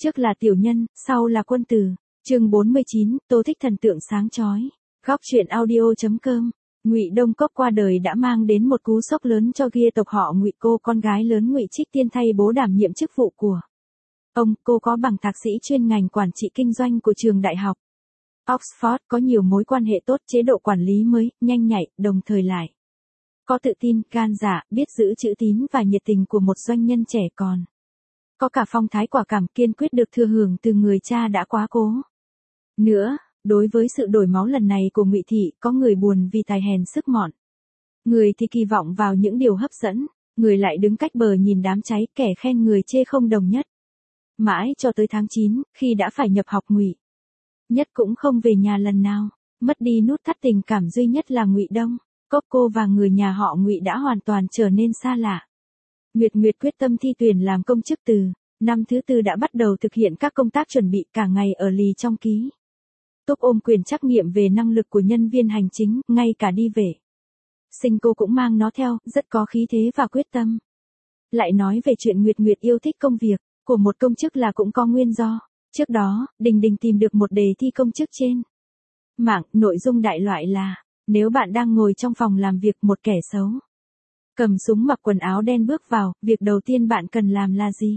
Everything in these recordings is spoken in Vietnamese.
Trước là tiểu nhân, sau là quân tử. Chương 49, Tô Thích thần tượng sáng chói. Góc truyện audio.com. Ngụy Đông Cốc qua đời đã mang đến một cú sốc lớn cho gia tộc họ Ngụy. Cô con gái lớn Ngụy Trích Tiên thay bố đảm nhiệm chức vụ của ông. Cô có bằng thạc sĩ chuyên ngành quản trị kinh doanh của trường đại học Oxford, có nhiều mối quan hệ tốt, chế độ quản lý mới, nhanh nhạy, đồng thời lại có tự tin, gan dạ, biết giữ chữ tín và nhiệt tình của một doanh nhân trẻ còn có cả phong thái quả cảm, kiên quyết được thừa hưởng từ người cha đã quá cố. Nữa, đối với sự đổi máu lần này của Ngụy thị, có người buồn vì tài hèn sức mọn. Người thì kỳ vọng vào những điều hấp dẫn, người lại đứng cách bờ nhìn đám cháy, kẻ khen người chê không đồng nhất. Mãi cho tới tháng 9, khi đã phải nhập học, Ngụy Nhất cũng không về nhà lần nào, mất đi nút thắt tình cảm duy nhất là Ngụy Đông Cốc. Cô và người nhà họ Ngụy đã hoàn toàn trở nên xa lạ. Nguyệt quyết tâm thi tuyển làm công chức từ năm thứ tư đã bắt đầu thực hiện các công tác chuẩn bị, cả ngày ở lì trong ký túc ôm quyền trắc nghiệm về năng lực của nhân viên hành chính, ngay cả đi vệ sinh cô cũng mang nó theo, rất có khí thế và quyết tâm. Lại nói về chuyện Nguyệt yêu thích công việc của một công chức là cũng có nguyên do. Trước đó, Đình tìm được một đề thi công chức trên mạng, nội dung đại loại là: nếu bạn đang ngồi trong phòng làm việc, một kẻ xấu cầm súng mặc quần áo đen bước vào, việc đầu tiên bạn cần làm là gì?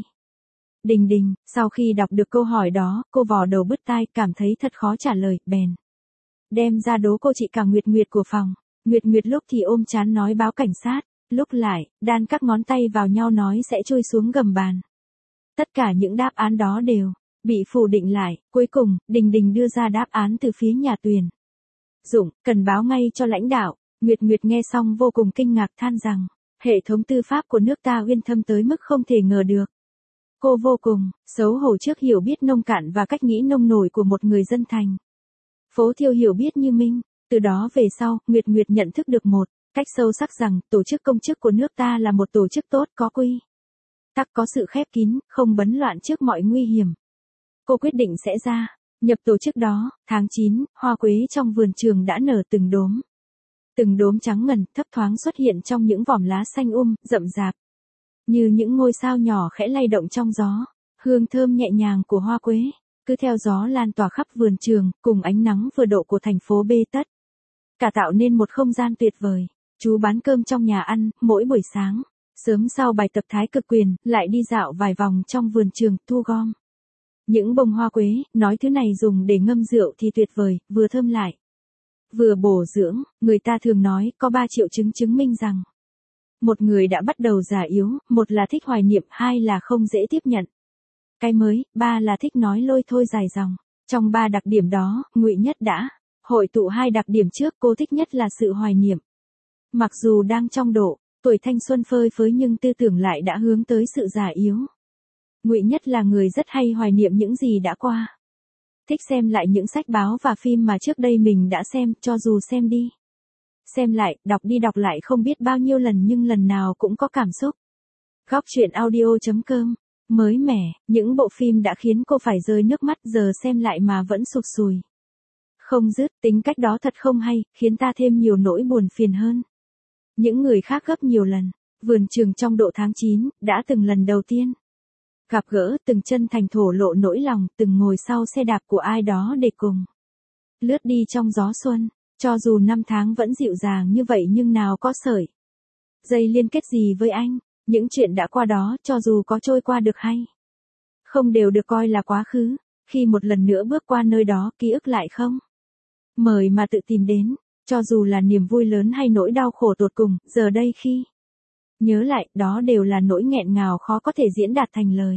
Đình, sau khi đọc được câu hỏi đó, cô vò đầu bứt tai, cảm thấy thật khó trả lời, bèn đem ra đố cô chị cả Nguyệt của phòng. Nguyệt lúc thì ôm chán nói báo cảnh sát, lúc lại, đan các ngón tay vào nhau nói sẽ chui xuống gầm bàn. Tất cả những đáp án đó đều bị phủ định lại, cuối cùng, Đình đưa ra đáp án từ phía nhà tuyển dụng, cần báo ngay cho lãnh đạo. Nguyệt nghe xong vô cùng kinh ngạc, than rằng, hệ thống tư pháp của nước ta uyên thâm tới mức không thể ngờ được. Cô vô cùng xấu hổ trước hiểu biết nông cạn và cách nghĩ nông nổi của một người dân thành phố thiêu hiểu biết như mình. Từ đó về sau, Nguyệt nhận thức được một cách sâu sắc rằng, tổ chức công chức của nước ta là một tổ chức tốt, có quy tắc, có sự khép kín, không bấn loạn trước mọi nguy hiểm. Cô quyết định sẽ nhập tổ chức đó. Tháng 9, hoa quế trong vườn trường đã nở từng đốm trắng ngần, thấp thoáng xuất hiện trong những vòm lá xanh rậm rạp, như những ngôi sao nhỏ khẽ lay động trong gió. Hương thơm nhẹ nhàng của hoa quế cứ theo gió lan tỏa khắp vườn trường, cùng ánh nắng vừa độ của thành phố bê tất cả tạo nên một không gian tuyệt vời. Chú bán cơm trong nhà ăn, mỗi buổi sáng sớm sau bài tập thái cực quyền, lại đi dạo vài vòng trong vườn trường, thu gom những bông hoa quế, nói thứ này dùng để ngâm rượu thì tuyệt vời, vừa thơm lại vừa bổ dưỡng. Người ta thường nói, có 3 triệu chứng chứng minh rằng một người đã bắt đầu già yếu: một là thích hoài niệm, hai là không dễ tiếp nhận cái mới, ba là thích nói lôi thôi dài dòng. Trong 3 đặc điểm đó, Ngụy Nhất đã hội tụ 2 đặc điểm trước. Cô thích nhất là sự hoài niệm. Mặc dù đang trong độ tuổi thanh xuân phơi phới nhưng tư tưởng lại đã hướng tới sự già yếu. Ngụy Nhất là người rất hay hoài niệm những gì đã qua. Thích xem lại những sách báo và phim mà trước đây mình đã xem, cho dù xem đi xem lại, đọc đi đọc lại không biết bao nhiêu lần nhưng lần nào cũng có cảm xúc. Góc truyện audio.com. Mới mẻ, những bộ phim đã khiến cô phải rơi nước mắt, giờ xem lại mà vẫn sụt sùi không dứt. Tính cách đó thật không hay, khiến ta thêm nhiều nỗi buồn phiền hơn những người khác gấp nhiều lần. Vườn trường trong độ tháng 9, đã từng lần đầu tiên gặp gỡ, từng chân thành thổ lộ nỗi lòng, từng ngồi sau xe đạp của ai đó để cùng lướt đi trong gió xuân. Cho dù năm tháng vẫn dịu dàng như vậy nhưng nào có sợi dây liên kết gì với anh. Những chuyện đã qua đó, cho dù có trôi qua được hay không, đều được coi là quá khứ. Khi một lần nữa bước qua nơi đó, ký ức lại không mời mà tự tìm đến. Cho dù là niềm vui lớn hay nỗi đau khổ tột cùng, giờ đây khi nhớ lại, đó đều là nỗi nghẹn ngào khó có thể diễn đạt thành lời.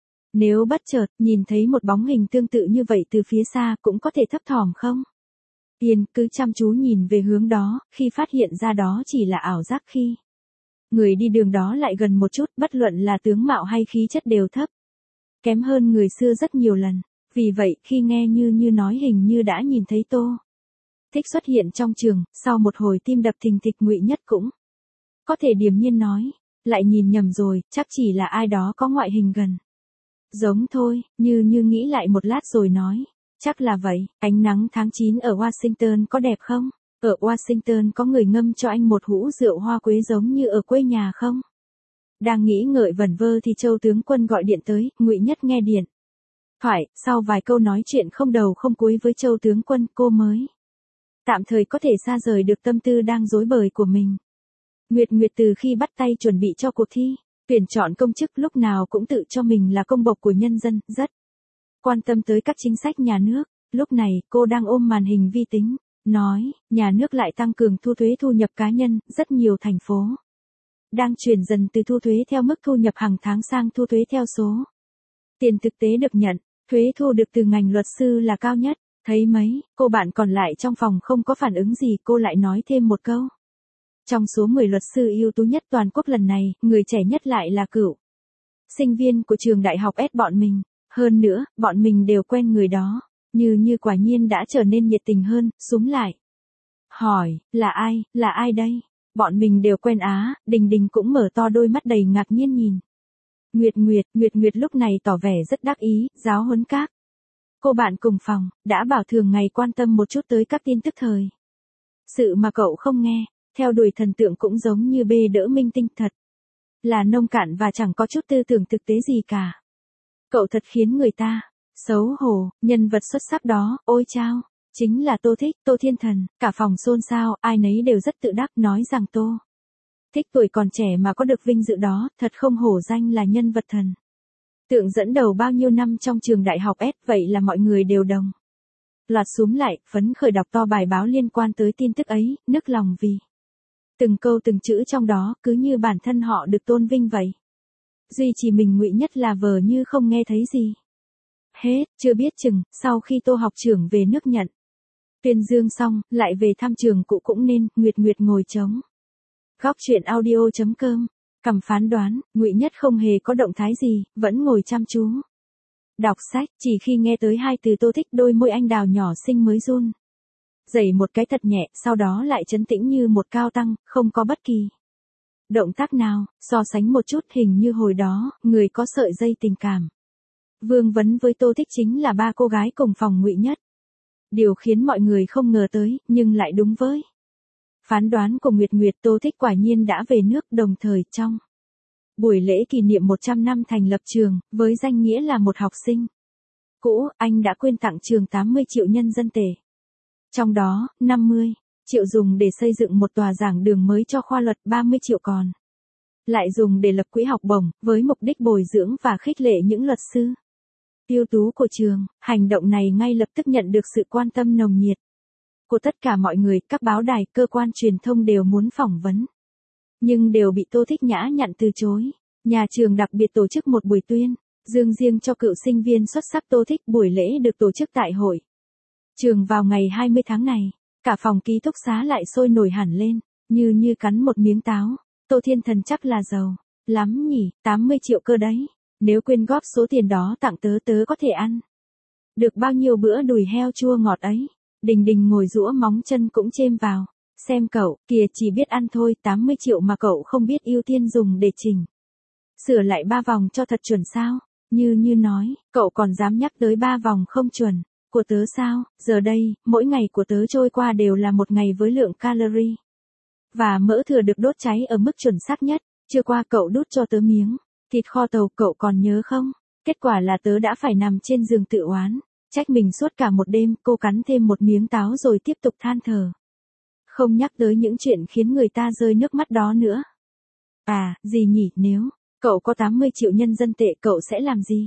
Nếu bất chợt nhìn thấy một bóng hình tương tự như vậy từ phía xa, cũng có thể thấp thỏm không yên, cứ chăm chú nhìn về hướng đó, khi phát hiện ra đó chỉ là ảo giác, khi người đi đường đó lại gần một chút, bất luận là tướng mạo hay khí chất đều thấp kém hơn người xưa rất nhiều lần. Vì vậy, khi nghe như nói hình như đã nhìn thấy Tô Thích xuất hiện trong trường, sau một hồi tim đập thình thịch, Ngụy Nhất cũng có thể điềm nhiên nói, lại nhìn nhầm rồi, chắc chỉ là ai đó có ngoại hình gần giống thôi. Như nghĩ lại một lát rồi nói, chắc là vậy. Ánh nắng tháng 9 ở Washington có đẹp không? Ở Washington có người ngâm cho anh một hũ rượu hoa quế giống như ở quê nhà không? Đang nghĩ ngợi vẩn vơ thì Châu tướng quân gọi điện tới. Ngụy Nhất nghe điện thoại, sau vài câu nói chuyện không đầu không cuối với Châu tướng quân, cô mới tạm thời có thể xa rời được tâm tư đang rối bời của mình. Nguyệt Nguyệt từ khi bắt tay chuẩn bị cho cuộc thi, tuyển chọn công chức lúc nào cũng tự cho mình là công bộc của nhân dân, rất quan tâm tới các chính sách nhà nước. Lúc này, cô đang ôm màn hình vi tính, nói, nhà nước lại tăng cường thu thuế thu nhập cá nhân, rất nhiều thành phố đang chuyển dần từ thu thuế theo mức thu nhập hàng tháng sang thu thuế theo số tiền thực tế được nhận. Thuế thu được từ ngành luật sư là cao nhất. Thấy mấy cô bạn còn lại trong phòng không có phản ứng gì, cô lại nói thêm một câu. Trong số 10 luật sư ưu tú nhất toàn quốc lần này, người trẻ nhất lại là cựu sinh viên của trường đại học S bọn mình. Hơn nữa, bọn mình đều quen người đó. Như quả nhiên đã trở nên nhiệt tình hơn, súm lại. Hỏi, là ai đây? Bọn mình đều quen á. Đình Đình cũng mở to đôi mắt đầy ngạc nhiên nhìn. Nguyệt Nguyệt lúc này tỏ vẻ rất đắc ý, giáo huấn các cô bạn cùng phòng, đã bảo thường ngày quan tâm một chút tới các tin tức thời sự mà cậu không nghe, theo đuổi thần tượng cũng giống như bê đỡ minh tinh, thật là nông cạn và chẳng có chút tư tưởng thực tế gì cả. Cậu thật khiến người ta xấu hổ. Nhân vật xuất sắc đó, ôi chao, chính là Tô Thích, Tô Thiên Thần. Cả phòng xôn xao, ai nấy đều rất tự đắc nói rằng Tô Thích tuổi còn trẻ mà có được vinh dự đó, thật không hổ danh là nhân vật thần tượng dẫn đầu bao nhiêu năm trong trường đại học S. Vậy là mọi người đều đồng loạt xúm lại, phấn khởi đọc to bài báo liên quan tới tin tức ấy, nức lòng vì từng câu từng chữ trong đó, cứ như bản thân họ được tôn vinh vậy. Duy chỉ mình Ngụy Nhất là vờ như không nghe thấy gì hết. Chưa biết chừng, sau khi Tô học trưởng về nước nhận tuyên dương xong, lại về thăm trường cũ cũng nên. Nguyệt ngồi trống góc chuyện audio.com, cầm phán đoán, Ngụy Nhất không hề có động thái gì, vẫn ngồi chăm chú đọc sách. Chỉ khi nghe tới hai từ Tô Thích, đôi môi anh đào nhỏ xinh mới run rẩy một cái thật nhẹ, sau đó lại trấn tĩnh như một cao tăng, không có bất kỳ động tác nào. So sánh một chút, hình như hồi đó, người có sợi dây tình cảm vương vấn với Tô Thích chính là ba cô gái cùng phòng Ngụy Nhất. Điều khiến mọi người không ngờ tới, nhưng lại đúng với phán đoán của Nguyệt, Tô Thích quả nhiên đã về nước. Đồng thời trong buổi lễ kỷ niệm 100 năm thành lập trường, với danh nghĩa là một học sinh cũ, anh đã quyên tặng trường 80 triệu nhân dân tệ. Trong đó, 50 triệu dùng để xây dựng một tòa giảng đường mới cho khoa luật, 30 triệu còn lại dùng để lập quỹ học bổng, với mục đích bồi dưỡng và khích lệ những luật sư ưu tú của trường. Hành động này ngay lập tức nhận được sự quan tâm nồng nhiệt của tất cả mọi người. Các báo đài, cơ quan truyền thông đều muốn phỏng vấn, nhưng đều bị Tô Thích nhã nhặn từ chối. Nhà trường đặc biệt tổ chức một buổi tuyên dương riêng cho cựu sinh viên xuất sắc Tô Thích. Buổi lễ được tổ chức tại hội trường vào ngày 20 tháng này. Cả phòng ký túc xá lại sôi nổi hẳn lên, như cắn một miếng táo. Tô Thiên Thần chắc là giàu lắm nhỉ, 80 triệu cơ đấy. Nếu quyên góp số tiền đó tặng tớ có thể ăn được bao nhiêu bữa đùi heo chua ngọt ấy. Đình ngồi giũa móng chân cũng chêm vào. Xem cậu, kìa, chỉ biết ăn thôi, 80 triệu mà cậu không biết ưu tiên dùng để chỉnh sửa lại 3 vòng cho thật chuẩn sao? Như nói, cậu còn dám nhắc tới 3 vòng không chuẩn của tớ sao? Giờ đây, mỗi ngày của tớ trôi qua đều là một ngày với lượng calorie và mỡ thừa được đốt cháy ở mức chuẩn xác nhất. Trưa qua cậu đút cho tớ miếng thịt kho tàu, cậu còn nhớ không? Kết quả là tớ đã phải nằm trên giường tự oán trách mình suốt cả một đêm. Cô cắn thêm một miếng táo rồi tiếp tục than thở. Không nhắc tới những chuyện khiến người ta rơi nước mắt đó nữa. À, gì nhỉ, nếu cậu có 80 triệu nhân dân tệ cậu sẽ làm gì?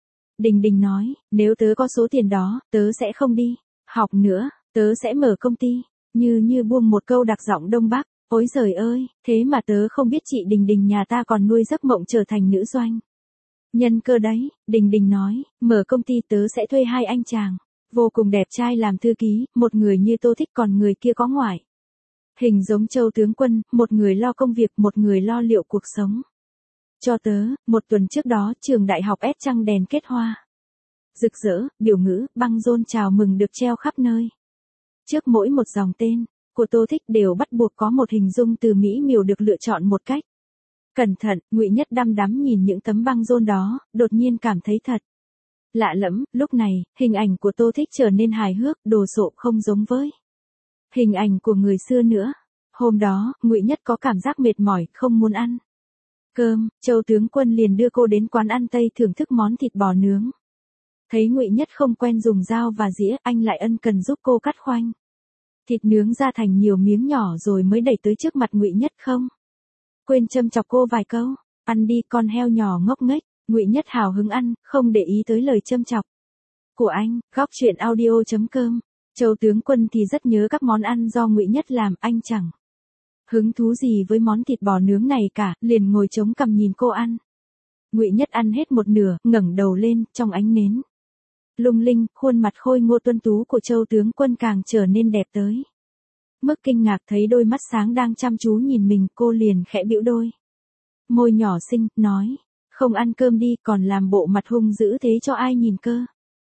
Đình nói, nếu tớ có số tiền đó, tớ sẽ không đi học nữa, tớ sẽ mở công ty. Như buông một câu đặc giọng Đông Bắc. Ôi giời ơi, thế mà tớ không biết chị Đình nhà ta còn nuôi giấc mộng trở thành nữ doanh nhân cơ đấy. Đình nói, mở công ty tớ sẽ thuê 2 anh chàng vô cùng đẹp trai làm thư ký, một người như Tô Thích còn người kia có ngoại hình giống Châu tướng quân, một người lo công việc, một người lo liệu cuộc sống cho tớ. Một tuần trước đó, trường đại học S trăng đèn kết hoa rực rỡ, biểu ngữ, băng rôn chào mừng được treo khắp nơi. Trước mỗi một dòng tên của Tô Thích đều bắt buộc có một hình dung từ mỹ miều được lựa chọn một cách cẩn thận. Ngụy Nhất đăm đắm nhìn những tấm băng rôn đó, đột nhiên cảm thấy thật lạ lẫm. Lúc này, hình ảnh của Tô Thích trở nên hài hước, đồ sộ, không giống với hình ảnh của người xưa nữa. Hôm đó, Ngụy Nhất có cảm giác mệt mỏi, không muốn ăn cơm. Châu tướng quân liền đưa cô đến quán ăn Tây thưởng thức món thịt bò nướng Thấy Ngụy Nhất không quen dùng dao và dĩa, anh lại ân cần giúp cô cắt khoanh. Thịt nướng ra thành nhiều miếng nhỏ rồi mới đẩy tới trước mặt Ngụy Nhất không quên châm chọc cô vài câu. Ăn đi con heo nhỏ ngốc nghếch. Ngụy Nhất hào hứng ăn, không để ý tới lời châm chọc của anh. Góc truyện audio.com. Châu tướng quân thì rất nhớ các món ăn do Ngụy Nhất làm, anh chẳng hứng thú gì với món thịt bò nướng này cả, liền ngồi chống cằm nhìn cô ăn. Ngụy Nhất ăn hết một nửa, ngẩng đầu lên, trong ánh nến lung linh, khuôn mặt khôi ngô tuấn tú của Châu tướng quân càng trở nên đẹp tới mức kinh ngạc. Thấy đôi mắt sáng đang chăm chú nhìn mình, cô liền khẽ bĩu đôi môi nhỏ xinh, nói, không ăn cơm đi, còn làm bộ mặt hung dữ thế cho ai nhìn cơ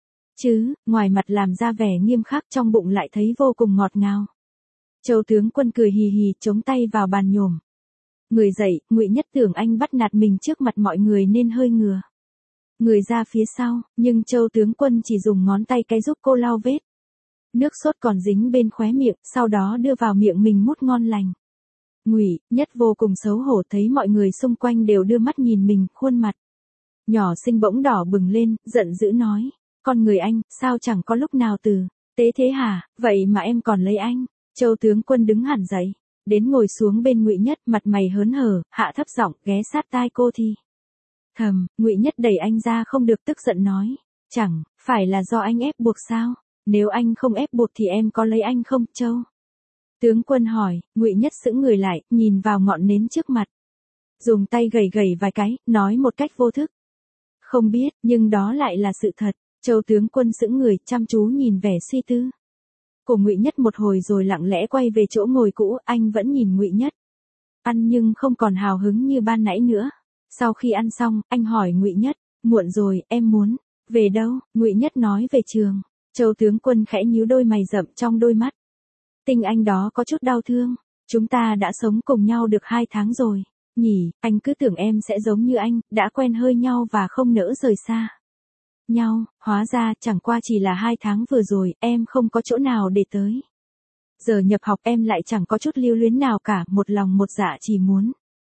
chứ. Ngoài mặt làm ra vẻ nghiêm khắc, trong bụng lại thấy vô cùng ngọt ngào. Châu tướng quân cười hì hì, chống tay vào bàn nhổm người dậy. Ngụy Nhất tưởng anh bắt nạt mình trước mặt mọi người nên hơi ngửa người ra phía sau, nhưng Châu tướng quân chỉ dùng ngón tay cái giúp cô lau vết nước sốt còn dính bên khóe miệng, sau đó đưa vào miệng mình mút ngon lành. Ngụy Nhất vô cùng xấu hổ thấy mọi người xung quanh đều đưa mắt nhìn mình, khuôn mặt nhỏ xinh bỗng đỏ bừng lên, giận dữ nói, con người anh, sao chẳng có lúc nào tử tế thế hả, vậy mà em còn lấy anh. Châu tướng quân đứng hẳn dậy, đến ngồi xuống bên Ngụy Nhất, mặt mày hớn hở, hạ thấp giọng, ghé sát tai cô thì thầm. Ngụy Nhất đẩy anh ra không được, tức giận nói, chẳng phải là do anh ép buộc sao, nếu anh không ép buộc thì em có lấy anh không? Châu tướng quân hỏi. Ngụy Nhất sững người lại, nhìn vào ngọn nến trước mặt, dùng tay gẩy gẩy vài cái, nói một cách vô thức, không biết, nhưng đó lại là sự thật. Châu tướng quân sững người, chăm chú nhìn vẻ suy tư của Ngụy Nhất một hồi rồi lặng lẽ quay về chỗ ngồi cũ. Anh vẫn nhìn Ngụy Nhất ăn nhưng không còn hào hứng như ban nãy nữa. Sau khi ăn xong, anh hỏi Ngụy Nhất, muộn rồi, em muốn về đâu? Ngụy Nhất nói về trường. Châu tướng quân khẽ nhíu đôi mày rậm, trong đôi mắt tinh anh đó có chút đau thương. Chúng ta đã sống cùng nhau được 2 tháng rồi nhỉ, anh cứ tưởng em sẽ giống như anh, đã quen hơi nhau và không nỡ rời xa nhau, hóa ra chẳng qua chỉ là 2 tháng vừa rồi, em không có chỗ nào để tới. Giờ nhập học em lại chẳng có chút lưu luyến nào cả, một lòng một dạ chỉ muốn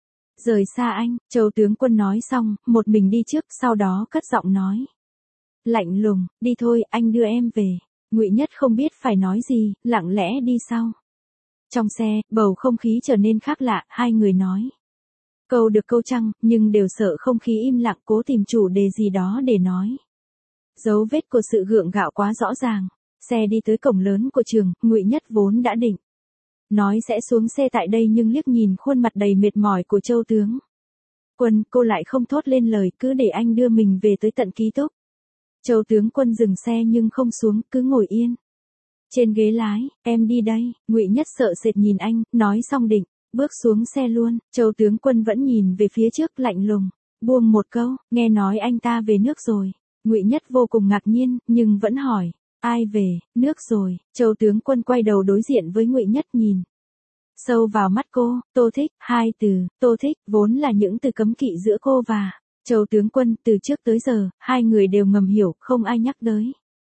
rời xa anh. Châu tướng quân nói xong, một mình đi trước, sau đó cất giọng nói lạnh lùng, đi thôi, anh đưa em về. Ngụy Nhất không biết phải nói gì, lặng lẽ đi sau. Trong xe, bầu không khí trở nên khác lạ, hai người nói câu được câu trăng, nhưng đều sợ không khí im lặng, cố tìm chủ đề gì đó để nói. Dấu vết của sự gượng gạo quá rõ ràng. Xe đi tới cổng lớn của trường, Ngụy Nhất vốn đã định nói sẽ xuống xe tại đây, nhưng liếc nhìn khuôn mặt đầy mệt mỏi của Châu tướng quân, cô lại không thốt lên lời, cứ để anh đưa mình về tới tận ký túc. Châu tướng quân dừng xe nhưng không xuống, cứ ngồi yên trên ghế lái. Em đi đây. Ngụy Nhất sợ sệt nhìn anh, nói xong định bước xuống xe luôn. Châu tướng quân vẫn nhìn về phía trước, lạnh lùng buông một câu, nghe nói anh ta về nước rồi. Ngụy Nhất vô cùng ngạc nhiên, nhưng vẫn hỏi, ai về nước rồi? Châu tướng quân quay đầu đối diện với Ngụy Nhất, nhìn sâu vào mắt cô. Tô thích. 2 từ tô thích vốn là những từ cấm kỵ giữa cô và Châu tướng quân. Từ trước tới giờ, hai người đều ngầm hiểu, không ai nhắc tới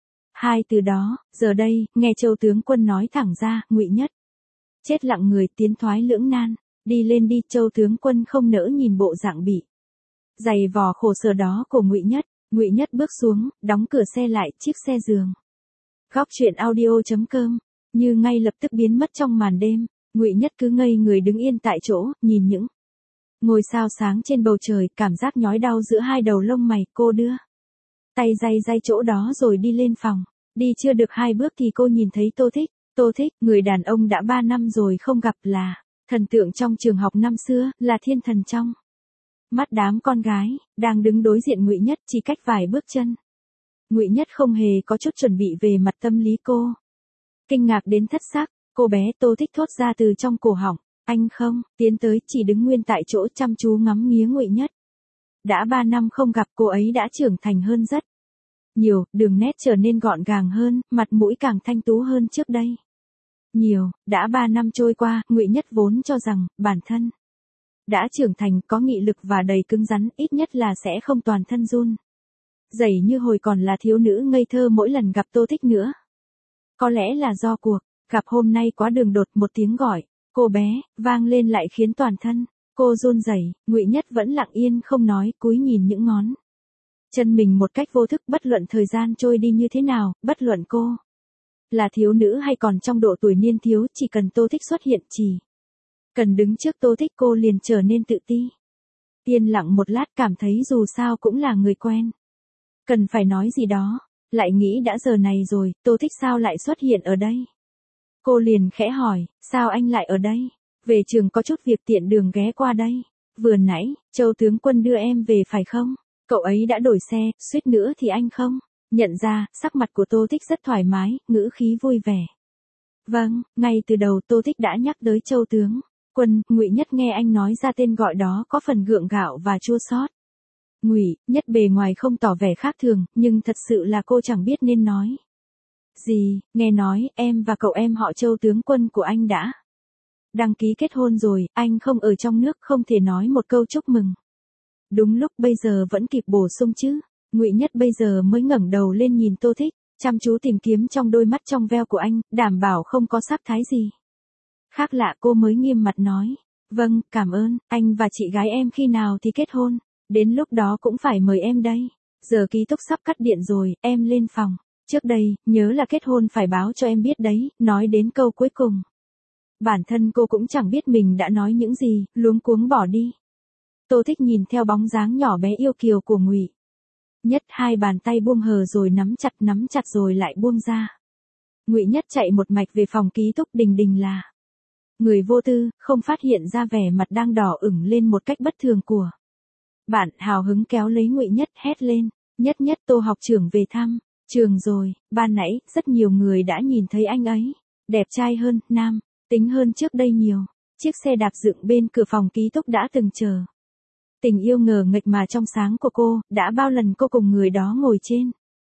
2 từ đó. Giờ đây, nghe Châu tướng quân nói thẳng ra, Ngụy Nhất chết lặng người, tiến thoái lưỡng nan. Đi lên đi. Châu tướng quân không nỡ nhìn bộ dạng bị dày vò khổ sở đó của Ngụy Nhất. Ngụy Nhất bước xuống, đóng cửa xe lại, chiếc xe giường. Góc truyện audio.com. Như ngay lập tức biến mất trong màn đêm. Ngụy Nhất cứ ngây người đứng yên tại chỗ, nhìn những ngôi sao sáng trên bầu trời, cảm giác nhói đau giữa hai đầu lông mày. Cô đưa tay day day chỗ đó rồi đi lên phòng. Đi chưa được 2 bước thì cô nhìn thấy Tô Thích. Tô Thích, người đàn ông đã 3 năm rồi không gặp, là thần tượng trong trường học năm xưa, là thiên thần trong mắt đám con gái, đang đứng đối diện Ngụy Nhất, chỉ cách vài bước chân. Ngụy Nhất không hề có chút chuẩn bị về mặt tâm lý, cô kinh ngạc đến thất xác. Cô bé. Tô Thích thốt ra từ trong cổ họng. Anh không? Tiến tới, chỉ đứng nguyên tại chỗ chăm chú ngắm nghía Ngụy Nhất. Đã 3 năm không gặp, cô ấy đã trưởng thành hơn rất nhiều, đường nét trở nên gọn gàng hơn, mặt mũi càng thanh tú hơn trước đây nhiều. Đã 3 năm trôi qua, Ngụy Nhất vốn cho rằng bản thân đã trưởng thành, có nghị lực và đầy cứng rắn, ít nhất là sẽ không toàn thân run rẩy như hồi còn là thiếu nữ ngây thơ mỗi lần gặp Tô Thích nữa. Có lẽ là do cuộc gặp hôm nay quá đường đột, một tiếng gọi cô bé vang lên lại khiến toàn thân cô run rẩy. Ngụy Nhất vẫn lặng yên không nói, cúi nhìn những ngón chân mình một cách vô thức, bất luận thời gian trôi đi như thế nào, bất luận cô là thiếu nữ hay còn trong độ tuổi niên thiếu, chỉ cần Tô Thích xuất hiện, chỉ cần đứng trước Tô Thích cô liền trở nên tự ti. Yên lặng một lát, cảm thấy dù sao cũng là người quen. Cần phải nói gì đó, lại nghĩ đã giờ này rồi, Tô Thích sao lại xuất hiện ở đây? Cô liền khẽ hỏi, sao anh lại ở đây? Về trường có chút việc tiện đường ghé qua đây. Vừa nãy, Châu tướng quân đưa em về phải không? Cậu ấy đã đổi xe, suýt nữa thì anh không? Nhận ra, sắc mặt của Tô Thích rất thoải mái, ngữ khí vui vẻ. Vâng, ngay từ đầu Tô Thích đã nhắc tới Châu tướng quân. Ngụy Nhất nghe anh nói ra tên gọi đó có phần gượng gạo và chua xót. Ngụy Nhất bề ngoài không tỏ vẻ khác thường, nhưng thật sự là cô chẳng biết nên nói gì. Nghe nói em và cậu em họ Châu tướng quân của anh đã đăng ký kết hôn rồi, anh không ở trong nước, không thể nói một câu chúc mừng. Đúng lúc bây giờ vẫn kịp bổ sung chứ. Ngụy Nhất bây giờ mới ngẩng đầu lên nhìn Tô Thích, chăm chú tìm kiếm trong đôi mắt trong veo của anh, đảm bảo không có sắc thái gì khác lạ. Cô mới nghiêm mặt nói, vâng, cảm ơn, anh và chị gái em khi nào thì kết hôn, đến lúc đó cũng phải mời em đây. Giờ ký túc sắp cắt điện rồi, em lên phòng. Trước đây, nhớ là kết hôn phải báo cho em biết đấy. Nói đến câu cuối cùng, bản thân cô cũng chẳng biết mình đã nói những gì, luống cuống bỏ đi. Tô Thích nhìn theo bóng dáng nhỏ bé yêu kiều của Ngụy Nhất, hai bàn tay buông hờ rồi nắm chặt rồi lại buông ra. Ngụy Nhất chạy một mạch về phòng ký túc. Đình Đình là người vô tư, không phát hiện ra vẻ mặt đang đỏ ửng lên một cách bất thường của bạn. Hào hứng kéo lấy Ngụy Nhất, hét lên, Nhất Nhất, Tô học trưởng về thăm trường rồi. Ban nãy, rất nhiều người đã nhìn thấy anh ấy. Đẹp trai hơn, nam tính hơn trước đây nhiều. Chiếc xe đạp dựng bên cửa phòng ký túc đã từng chờ. Tình yêu ngờ nghệch mà trong sáng của cô, đã bao lần cô cùng người đó ngồi trên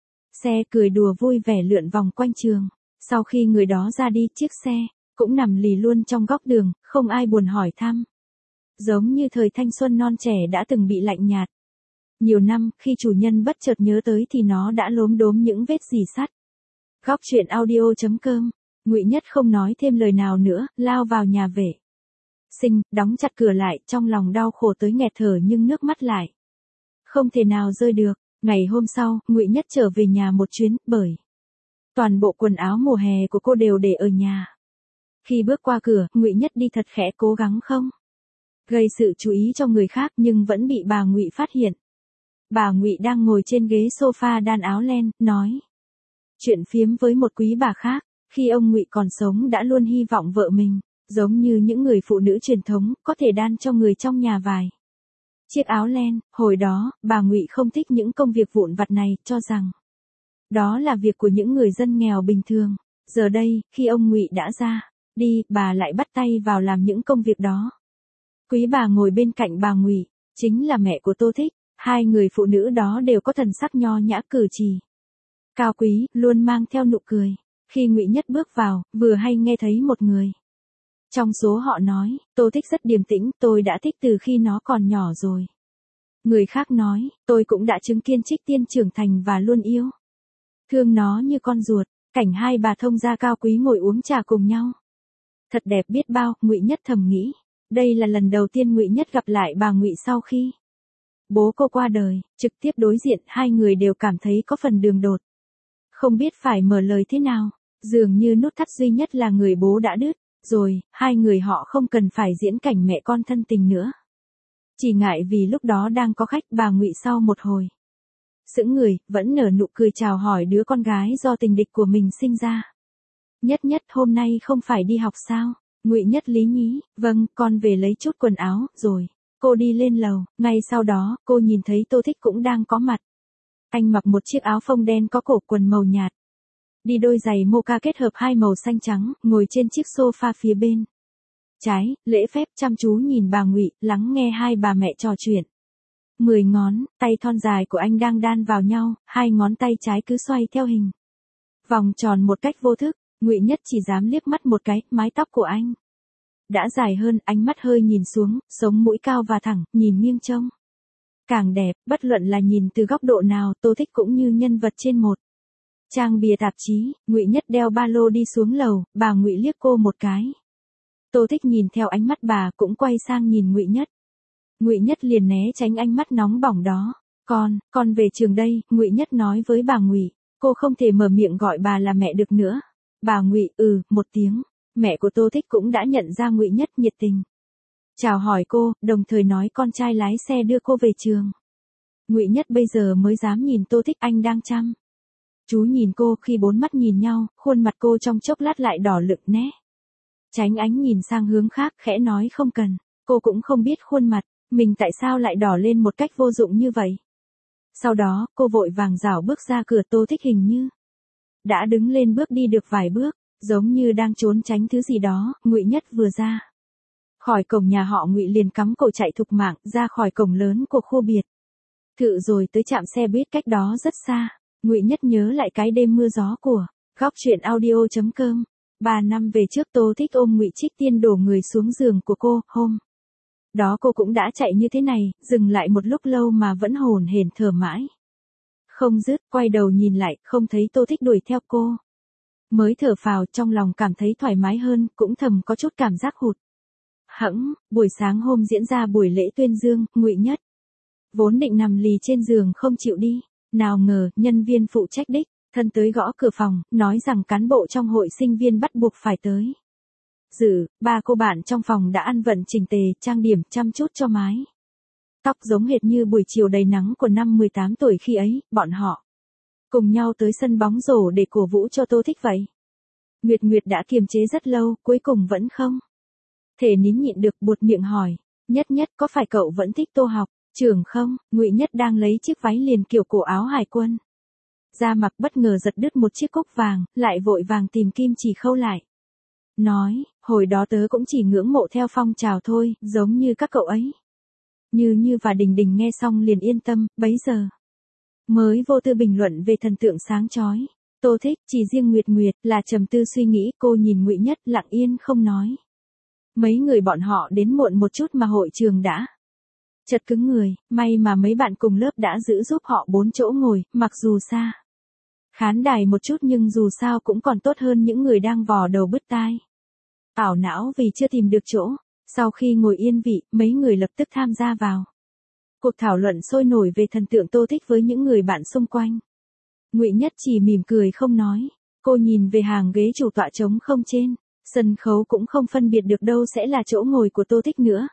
xe cười đùa vui vẻ lượn vòng quanh trường. Sau khi người đó ra đi, chiếc xe cũng nằm lì luôn trong góc đường, không ai buồn hỏi thăm. Giống như thời thanh xuân non trẻ đã từng bị lạnh nhạt. Nhiều năm, khi chủ nhân bất chợt nhớ tới thì nó đã lốm đốm những vết rỉ sắt. Góc truyện audio.com. Ngụy Nhất không nói thêm lời nào nữa, lao vào nhà vệ sinh, đóng chặt cửa lại, trong lòng đau khổ tới nghẹt thở nhưng nước mắt lại không thể nào rơi được. Ngày hôm sau, Ngụy Nhất trở về nhà một chuyến, bởi toàn bộ quần áo mùa hè của cô đều để ở nhà. Khi bước qua cửa, Ngụy Nhất đi thật khẽ, cố gắng không gây sự chú ý cho người khác, nhưng vẫn bị bà Ngụy phát hiện. Bà Ngụy đang ngồi trên ghế sofa đan áo len, nói chuyện phiếm với một quý bà khác. Khi ông Ngụy còn sống đã luôn hy vọng vợ mình, giống như những người phụ nữ truyền thống, có thể đan cho người trong nhà vài chiếc áo len. Hồi đó, bà Ngụy không thích những công việc vụn vặt này, cho rằng đó là việc của những người dân nghèo bình thường. Giờ đây, khi ông Ngụy đã ra đi, bà lại bắt tay vào làm những công việc đó. Quý bà ngồi bên cạnh bà Ngụy, chính là mẹ của Tô Thích. Hai người phụ nữ đó đều có thần sắc nho nhã, cử chỉ cao quý, luôn mang theo nụ cười. Khi Ngụy Nhất bước vào, vừa hay nghe thấy một người trong số họ nói, Tô Thích rất điềm tĩnh, tôi đã thích từ khi nó còn nhỏ rồi. Người khác nói, tôi cũng đã chứng kiến Trích Tiên trưởng thành và luôn yêu thương nó như con ruột. Cảnh hai bà thông gia cao quý ngồi uống trà cùng nhau, thật đẹp biết bao. Ngụy Nhất thầm nghĩ, đây là lần đầu tiên Ngụy Nhất gặp lại bà Ngụy sau khi bố cô qua đời. Trực tiếp đối diện, hai người đều cảm thấy có phần đường đột, không biết phải mở lời thế nào. Dường như nút thắt duy nhất là người bố đã đứt rồi, hai người họ không cần phải diễn cảnh mẹ con thân tình nữa. Chỉ ngại vì lúc đó đang có khách. Bà Ngụy sau một hồi sững người, vẫn nở nụ cười chào hỏi đứa con gái do tình địch của mình sinh ra. Nhất Nhất, hôm nay không phải đi học sao? Ngụy Nhất lý nhí, vâng, con về lấy chút quần áo, rồi cô đi lên lầu. Ngay sau đó, cô nhìn thấy Tô Thích cũng đang có mặt. Anh mặc một chiếc áo phông đen có cổ quần màu nhạt, đi đôi giày mocha kết hợp hai màu xanh trắng, ngồi trên chiếc sofa phía bên trái, lễ phép chăm chú nhìn bà Ngụy, lắng nghe hai bà mẹ trò chuyện. 10 ngón tay thon dài của anh đang đan vào nhau, hai ngón tay trái cứ xoay theo hình vòng tròn một cách vô thức. Ngụy Nhất chỉ dám liếc mắt một cái. Mái tóc của anh đã dài hơn, ánh mắt hơi nhìn xuống, sống mũi cao và thẳng, nhìn nghiêng trông càng đẹp. Bất luận là nhìn từ góc độ nào, Tô Thích cũng như nhân vật trên một trang bìa tạp chí. Ngụy Nhất đeo ba lô đi xuống lầu, bà Ngụy liếc cô một cái. Tô Thích nhìn theo ánh mắt bà, cũng quay sang nhìn Ngụy Nhất. Ngụy Nhất liền né tránh ánh mắt nóng bỏng đó. Con về trường đây, Ngụy Nhất nói với bà Ngụy. Cô không thể mở miệng gọi bà là mẹ được nữa. Bà Ngụy một tiếng. Mẹ của Tô Thích cũng đã nhận ra Ngụy Nhất nhiệt tình. Chào hỏi cô, đồng thời nói con trai lái xe đưa cô về trường. Ngụy Nhất bây giờ mới dám nhìn Tô Thích, anh đang chăm chú nhìn cô. Khi bốn mắt nhìn nhau, khuôn mặt cô trong chốc lát lại đỏ lựng né. Tránh ánh nhìn sang hướng khác, khẽ nói không cần. Cô cũng không biết khuôn mặt mình tại sao lại đỏ lên một cách vô dụng như vậy. Sau đó, cô vội vàng rảo bước ra cửa. Tô Thích hình như đã đứng lên bước đi được vài bước, giống như đang trốn tránh thứ gì đó. Ngụy Nhất vừa ra khỏi cổng nhà họ Ngụy liền cắm cổ chạy thục mạng ra khỏi cổng lớn của khu biệt thự rồi tới trạm xe buýt cách đó rất xa. Ngụy Nhất nhớ lại cái đêm mưa gió của Góc Truyện Audio.com. 3 năm về trước Tô Thích ôm Ngụy Trích Tiên đổ người xuống giường của cô. Hôm đó cô cũng đã chạy như thế này, dừng lại một lúc lâu mà vẫn hổn hển thở mãi không dứt. Quay đầu nhìn lại, không thấy Tô Thích đuổi theo cô. Mới thở phào, trong lòng cảm thấy thoải mái hơn, cũng thầm có chút cảm giác hụt hẫng. Buổi sáng hôm diễn ra buổi lễ tuyên dương, Ngụy Nhất vốn định nằm lì trên giường không chịu đi. Nào ngờ, nhân viên phụ trách đích thân tới gõ cửa phòng, nói rằng cán bộ trong hội sinh viên bắt buộc phải tới dự. 3 cô bạn trong phòng đã ăn vận chỉnh tề, trang điểm chăm chút cho mái tóc giống hệt như buổi chiều đầy nắng của năm 18 tuổi khi ấy. Bọn họ cùng nhau tới sân bóng rổ để cổ vũ cho Tô Thích vậy. Nguyệt Nguyệt đã kiềm chế rất lâu, cuối cùng vẫn không thể nín nhịn được, buột miệng hỏi. Nhất Nhất, có phải cậu vẫn thích Tô học trưởng không? Ngụy Nhất đang lấy chiếc váy liền kiểu cổ áo hải quân ra mặc, bất ngờ giật đứt một chiếc cúc vàng, lại vội vàng tìm kim chỉ khâu lại. Nói, hồi đó tớ cũng chỉ ngưỡng mộ theo phong trào thôi, giống như các cậu ấy. Như và Đình Đình nghe xong liền yên tâm, bấy giờ mới vô tư bình luận về thần tượng sáng chói Tô Thích. Chỉ riêng Nguyệt Nguyệt là trầm tư suy nghĩ. Cô nhìn Ngụy Nhất lặng yên không nói. Mấy người bọn họ đến muộn một chút mà hội trường đã chật cứng người. May mà mấy bạn cùng lớp đã giữ giúp họ 4 chỗ ngồi, mặc dù xa khán đài một chút nhưng dù sao cũng còn tốt hơn những người đang vò đầu bứt tai ảo não vì chưa tìm được chỗ. Sau khi ngồi yên vị, mấy người lập tức tham gia vào cuộc thảo luận sôi nổi về thần tượng Tô Thích với những người bạn xung quanh. Ngụy Nhất chỉ mỉm cười không nói. Cô nhìn về hàng ghế chủ tọa trống không trên sân khấu, cũng không phân biệt được đâu sẽ là chỗ ngồi của Tô Thích nữa.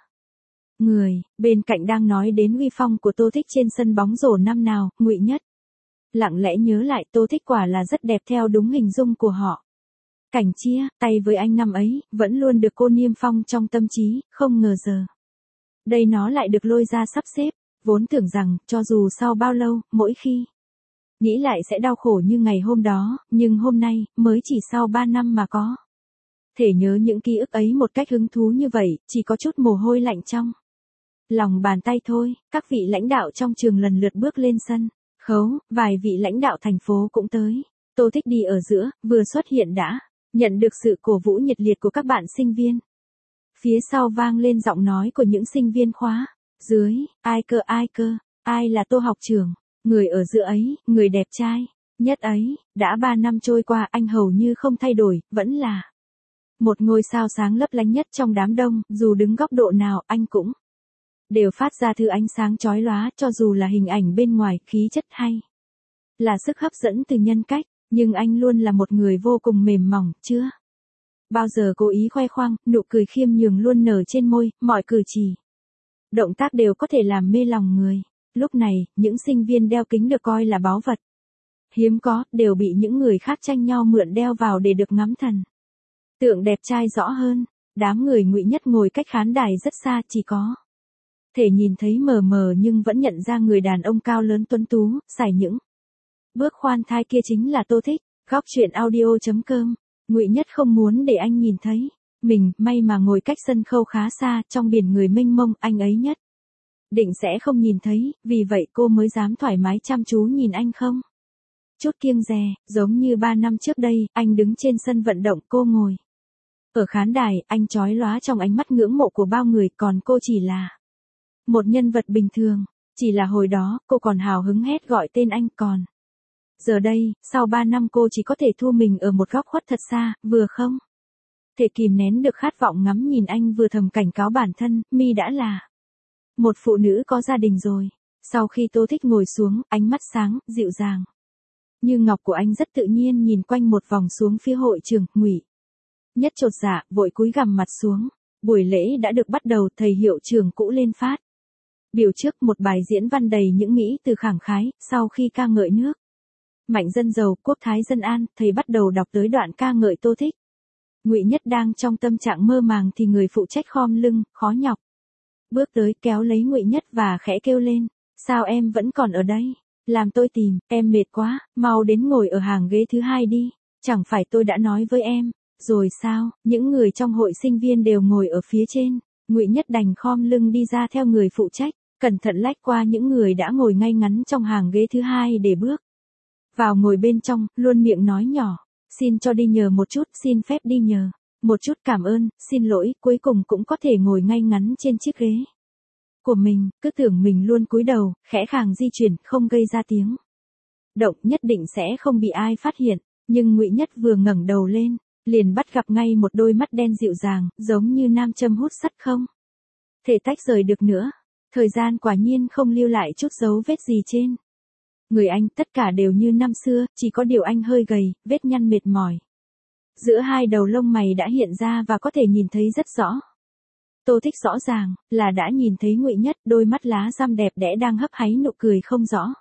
Người bên cạnh đang nói đến uy phong của Tô Thích trên sân bóng rổ năm nào. Ngụy Nhất lặng lẽ nhớ lại, Tô Thích quả là rất đẹp theo đúng hình dung của họ. Cảnh chia tay với anh năm ấy, vẫn luôn được cô niêm phong trong tâm trí, không ngờ giờ đây nó lại được lôi ra sắp xếp. Vốn tưởng rằng, cho dù sau bao lâu, mỗi khi nghĩ lại sẽ đau khổ như ngày hôm đó, nhưng hôm nay, mới chỉ sau 3 năm mà có thể nhớ những ký ức ấy một cách hứng thú như vậy, chỉ có chút mồ hôi lạnh trong lòng bàn tay thôi. Các vị lãnh đạo trong trường lần lượt bước lên sân khấu, vài vị lãnh đạo thành phố cũng tới. Tô Thích đi ở giữa, vừa xuất hiện đã nhận được sự cổ vũ nhiệt liệt của các bạn sinh viên. Phía sau vang lên giọng nói của những sinh viên khóa dưới. Ai cơ, ai là Tô học trưởng? Người ở giữa ấy, người đẹp trai nhất ấy. Đã 3 năm trôi qua, anh hầu như không thay đổi, vẫn là một ngôi sao sáng lấp lánh nhất trong đám đông. Dù đứng góc độ nào, anh cũng đều phát ra thứ ánh sáng chói lóa. Cho dù là hình ảnh bên ngoài, khí chất hay là sức hấp dẫn từ nhân cách, nhưng anh luôn là một người vô cùng mềm mỏng, chưa bao giờ cố ý khoe khoang. Nụ cười khiêm nhường luôn nở trên môi, mọi cử chỉ động tác đều có thể làm mê lòng người. Lúc này, những sinh viên đeo kính được coi là báu vật hiếm có, đều bị những người khác tranh nhau mượn đeo vào để được ngắm thần tượng đẹp trai rõ hơn. Đám người Ngụy Nhất ngồi cách khán đài rất xa, chỉ có thể nhìn thấy mờ mờ nhưng vẫn nhận ra người đàn ông cao lớn tuấn tú, xài những bước khoan thai kia chính là Tô Thích. Góc Truyện Audio.com. Ngụy Nhất không muốn để anh nhìn thấy mình, may mà ngồi cách sân khấu khá xa, trong biển người mênh mông, anh ấy nhất định sẽ không nhìn thấy, vì vậy cô mới dám thoải mái chăm chú nhìn anh không chút kiêng dè. Giống như 3 năm trước đây, anh đứng trên sân vận động, cô ngồi ở khán đài. Anh chói lóa trong ánh mắt ngưỡng mộ của bao người, còn cô chỉ là một nhân vật bình thường. Chỉ là hồi đó, cô còn hào hứng hét gọi tên anh, còn giờ đây, sau 3 năm cô chỉ có thể thu mình ở một góc khuất thật xa, vừa không thể kìm nén được khát vọng ngắm nhìn anh, vừa thầm cảnh cáo bản thân, mi đã là một phụ nữ có gia đình rồi. Sau khi Tô Thích ngồi xuống, ánh mắt sáng, dịu dàng như ngọc của anh rất tự nhiên nhìn quanh một vòng xuống phía hội trường. Ngụy Nhất chột dạ, vội cúi gằm mặt xuống. Buổi lễ đã được bắt đầu, thầy hiệu trưởng cũ lên phát biểu trước một bài diễn văn đầy những mỹ từ khẳng khái. Sau khi ca ngợi nước mạnh dân giàu, quốc thái dân an, thầy bắt đầu đọc tới đoạn ca ngợi Tô Thích. Ngụy Nhất đang trong tâm trạng mơ màng thì người phụ trách khom lưng, khó nhọc bước tới kéo lấy Ngụy Nhất và khẽ kêu lên, sao em vẫn còn ở đây? Làm tôi tìm, em mệt quá, mau đến ngồi ở hàng ghế thứ 2 đi, chẳng phải tôi đã nói với em, rồi sao? Những người trong hội sinh viên đều ngồi ở phía trên, Ngụy Nhất đành khom lưng đi ra theo người phụ trách, cẩn thận lách qua những người đã ngồi ngay ngắn trong hàng ghế thứ 2 để bước vào ngồi bên trong, luôn miệng nói nhỏ, xin cho đi nhờ một chút, xin phép đi nhờ một chút, cảm ơn, xin lỗi, cuối cùng cũng có thể ngồi ngay ngắn trên chiếc ghế của mình. Cứ tưởng mình luôn cúi đầu, khẽ khàng di chuyển, không gây ra tiếng động, nhất định sẽ không bị ai phát hiện, nhưng Ngụy Nhất vừa ngẩng đầu lên, liền bắt gặp ngay một đôi mắt đen dịu dàng, giống như nam châm hút sắt không thể tách rời được nữa. Thời gian quả nhiên không lưu lại chút dấu vết gì trên người anh, tất cả đều như năm xưa, chỉ có điều anh hơi gầy, vết nhăn mệt mỏi giữa hai đầu lông mày đã hiện ra và có thể nhìn thấy rất rõ. Tô Thích rõ ràng là đã nhìn thấy Ngụy Nhất, đôi mắt lá răm đẹp đẽ đang hấp háy nụ cười không rõ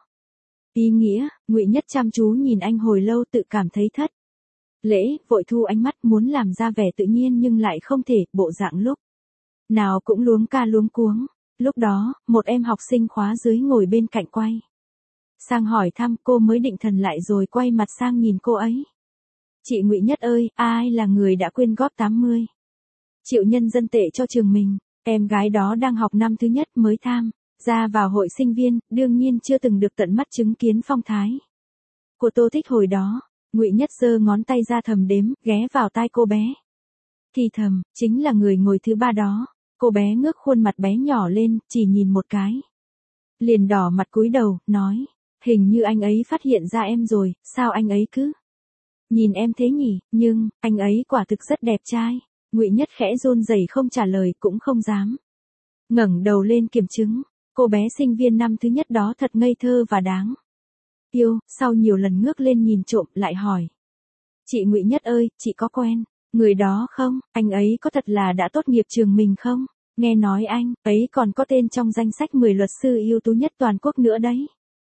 ý nghĩa. Ngụy Nhất chăm chú nhìn anh hồi lâu, tự cảm thấy thất lễ, vội thu ánh mắt, muốn làm ra vẻ tự nhiên nhưng lại không thể, bộ dạng lúc nào cũng luống ca luống cuống. Lúc đó, một em học sinh khóa dưới ngồi bên cạnh quay sang hỏi thăm, cô mới định thần lại rồi quay mặt sang nhìn cô ấy. Chị Ngụy Nhất ơi, ai là người đã quyên góp 80 triệu nhân dân tệ cho trường mình? Em gái đó đang học năm thứ nhất, mới tham gia vào hội sinh viên, đương nhiên chưa từng được tận mắt chứng kiến phong thái của Tô Thích hồi đó. Ngụy Nhất giơ ngón tay ra thầm đếm, ghé vào tai cô bé thì thầm, chính là người ngồi thứ 3 đó. Cô bé ngước khuôn mặt bé nhỏ lên, chỉ nhìn một cái liền đỏ mặt cúi đầu, nói, hình như anh ấy phát hiện ra em rồi, sao anh ấy cứ nhìn em thế nhỉ? Nhưng anh ấy quả thực rất đẹp trai. Ngụy Nhất khẽ run rẩy không trả lời, cũng không dám ngẩng đầu lên kiểm chứng. Cô bé sinh viên năm thứ nhất đó thật ngây thơ và đáng yêu. Sau nhiều lần ngước lên nhìn trộm, lại hỏi, chị Ngụy Nhất ơi, chị có quen người đó không? Anh ấy có thật là đã tốt nghiệp trường mình không? Nghe nói anh ấy còn có tên trong danh sách 10 luật sư ưu tú nhất toàn quốc nữa đấy.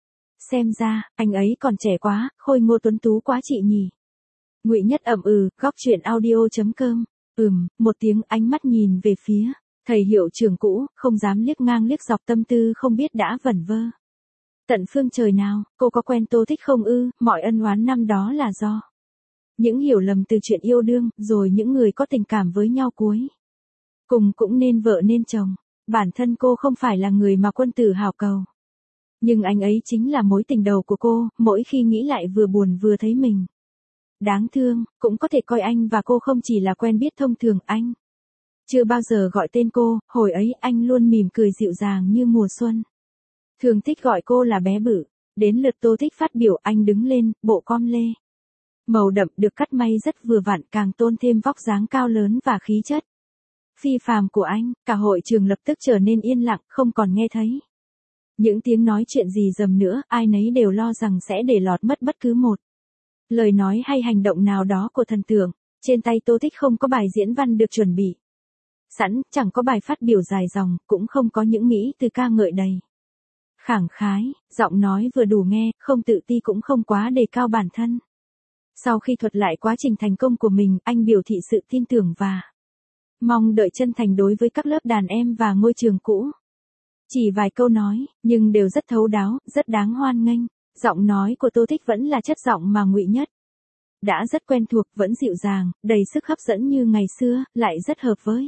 Xem ra anh ấy còn trẻ quá, khôi ngô tuấn tú quá chị nhỉ. Ngụy Nhất ậm ừ. Góc truyện audio.com. Một tiếng, ánh mắt nhìn về phía thầy hiệu trưởng cũ, không dám liếc ngang liếc dọc, tâm tư không biết đã vẩn vơ tận phương trời nào. Cô có quen Tô Thích không ư? Mọi ân oán năm đó là do những hiểu lầm từ chuyện yêu đương, rồi những người có tình cảm với nhau cuối cùng cũng nên vợ nên chồng. Bản thân cô không phải là người mà quân tử hảo cầu, nhưng anh ấy chính là mối tình đầu của cô. Mỗi khi nghĩ lại vừa buồn vừa thấy mình đáng thương. Cũng có thể coi anh và cô không chỉ là quen biết thông thường. Anh chưa bao giờ gọi tên cô, hồi ấy anh luôn mỉm cười dịu dàng như mùa xuân, thường thích gọi cô là bé bự. Đến lượt Tô Thích phát biểu, anh đứng lên, bộ com lê màu đậm được cắt may rất vừa vặn, càng tôn thêm vóc dáng cao lớn và khí chất phi phàm của anh. Cả hội trường lập tức trở nên yên lặng, không còn nghe thấy những tiếng nói chuyện gì rầm nữa. Ai nấy đều lo rằng sẽ để lọt mất bất cứ một lời nói hay hành động nào đó của thần tượng. Trên tay Tô Thích không có bài diễn văn được chuẩn bị sẵn, chẳng có bài phát biểu dài dòng, cũng không có những mỹ từ ca ngợi đầy khẳng khái. Giọng nói vừa đủ nghe, không tự ti cũng không quá đề cao bản thân. Sau khi thuật lại quá trình thành công của mình, anh biểu thị sự tin tưởng và mong đợi chân thành đối với các lớp đàn em và ngôi trường cũ. Chỉ vài câu nói, nhưng đều rất thấu đáo, rất đáng hoan nghênh. Giọng nói của Tô Thích vẫn là chất giọng mà Ngụy Nhất đã rất quen thuộc, vẫn dịu dàng, đầy sức hấp dẫn như ngày xưa, lại rất hợp với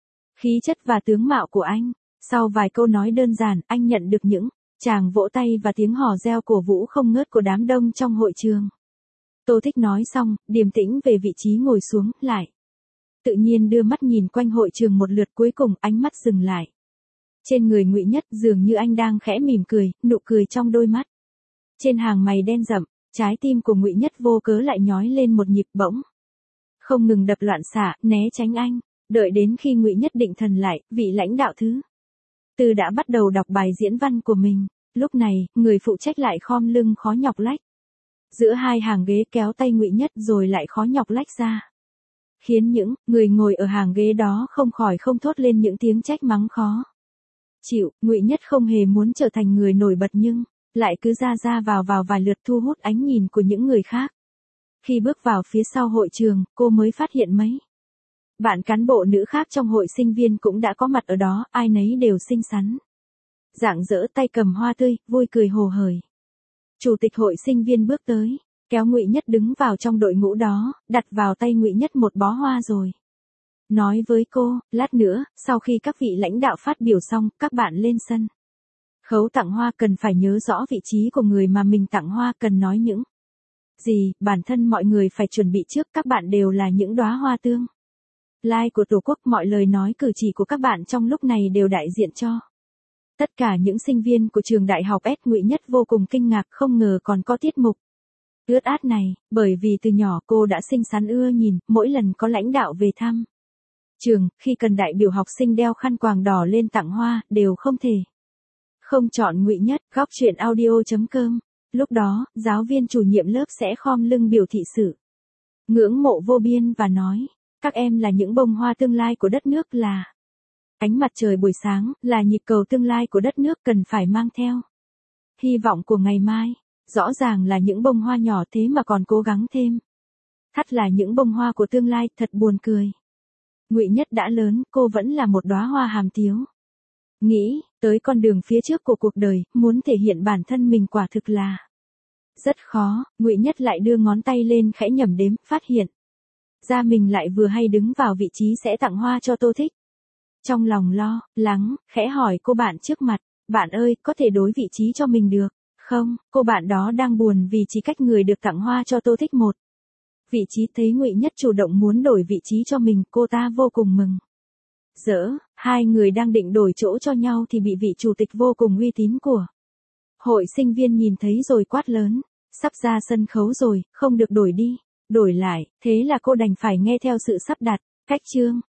khí chất và tướng mạo của anh. Sau vài câu nói đơn giản, anh nhận được những tràng vỗ tay và tiếng hò reo cổ vũ không ngớt của đám đông trong hội trường. Tô Thích nói xong, điềm tĩnh về vị trí ngồi xuống, lại tự nhiên đưa mắt nhìn quanh hội trường một lượt, cuối cùng ánh mắt dừng lại trên người Ngụy Nhất, dường như anh đang khẽ mỉm cười, nụ cười trong đôi mắt trên hàng mày đen rậm. Trái tim của Ngụy Nhất vô cớ lại nhói lên một nhịp, bỗng không ngừng đập loạn xạ, né tránh anh. Đợi đến khi Ngụy Nhất định thần lại, vị lãnh đạo thứ tư đã bắt đầu đọc bài diễn văn của mình. Lúc này, người phụ trách lại khom lưng khó nhọc lách. Giữa hai hàng ghế kéo tay Ngụy Nhất rồi lại khó nhọc lách ra. Khiến những người ngồi ở hàng ghế đó không khỏi không thốt lên những tiếng trách mắng khó chịu. Ngụy Nhất không hề muốn trở thành người nổi bật nhưng lại cứ ra ra vào vài lượt thu hút ánh nhìn của những người khác. Khi bước vào phía sau hội trường, cô mới phát hiện mấy bạn cán bộ nữ khác trong hội sinh viên cũng đã có mặt ở đó, ai nấy đều xinh xắn, rạng rỡ, tay cầm hoa tươi, vui cười hồ hởi. Chủ tịch hội sinh viên bước tới, kéo Ngụy Nhất đứng vào trong đội ngũ đó, đặt vào tay Ngụy Nhất một bó hoa rồi nói với cô, lát nữa, sau khi các vị lãnh đạo phát biểu xong, các bạn lên sân khấu tặng hoa cần phải nhớ rõ vị trí của người mà mình tặng hoa, cần nói những gì bản thân mọi người phải chuẩn bị trước, các bạn đều là những đóa hoa tương lai của Tổ quốc, mọi lời nói cử chỉ của các bạn trong lúc này đều đại diện cho tất cả những sinh viên của trường đại học S. Ngụy Nhất vô cùng kinh ngạc, không ngờ còn có tiết mục ướt át này, bởi vì từ nhỏ cô đã xinh xắn ưa nhìn, mỗi lần có lãnh đạo về thăm trường, khi cần đại biểu học sinh đeo khăn quàng đỏ lên tặng hoa, đều không thể không chọn Ngụy Nhất. Góc truyện audio.com. Lúc đó, giáo viên chủ nhiệm lớp sẽ khom lưng biểu thị sự ngưỡng mộ vô biên và nói, các em là những bông hoa tương lai của đất nước, là ánh mặt trời buổi sáng, là nhịp cầu tương lai của đất nước, cần phải mang theo hy vọng của ngày mai. Rõ ràng là những bông hoa nhỏ thế mà còn cố gắng thêm thắt là những bông hoa của tương lai, thật buồn cười. Ngụy Nhất đã lớn, cô vẫn là một đóa hoa hàm tiếu. Nghĩ tới con đường phía trước của cuộc đời, muốn thể hiện bản thân mình quả thực là rất khó. Ngụy Nhất lại đưa ngón tay lên khẽ nhẩm đếm, phát hiện ra mình lại vừa hay đứng vào vị trí sẽ tặng hoa cho Tô Thích. Trong lòng lo lắng, khẽ hỏi cô bạn trước mặt, bạn ơi, có thể đối vị trí cho mình được không? Cô bạn đó đang buồn vì chỉ cách người được tặng hoa cho Tô Thích một vị trí. Thấy Ngụy Nhất chủ động muốn đổi vị trí cho mình, cô ta vô cùng mừng rỡ. Hai người đang định đổi chỗ cho nhau thì bị vị chủ tịch vô cùng uy tín của hội sinh viên nhìn thấy rồi quát lớn, sắp ra sân khấu rồi, không được đổi đi, đổi lại. Thế là cô đành phải nghe theo sự sắp đặt. Cách chương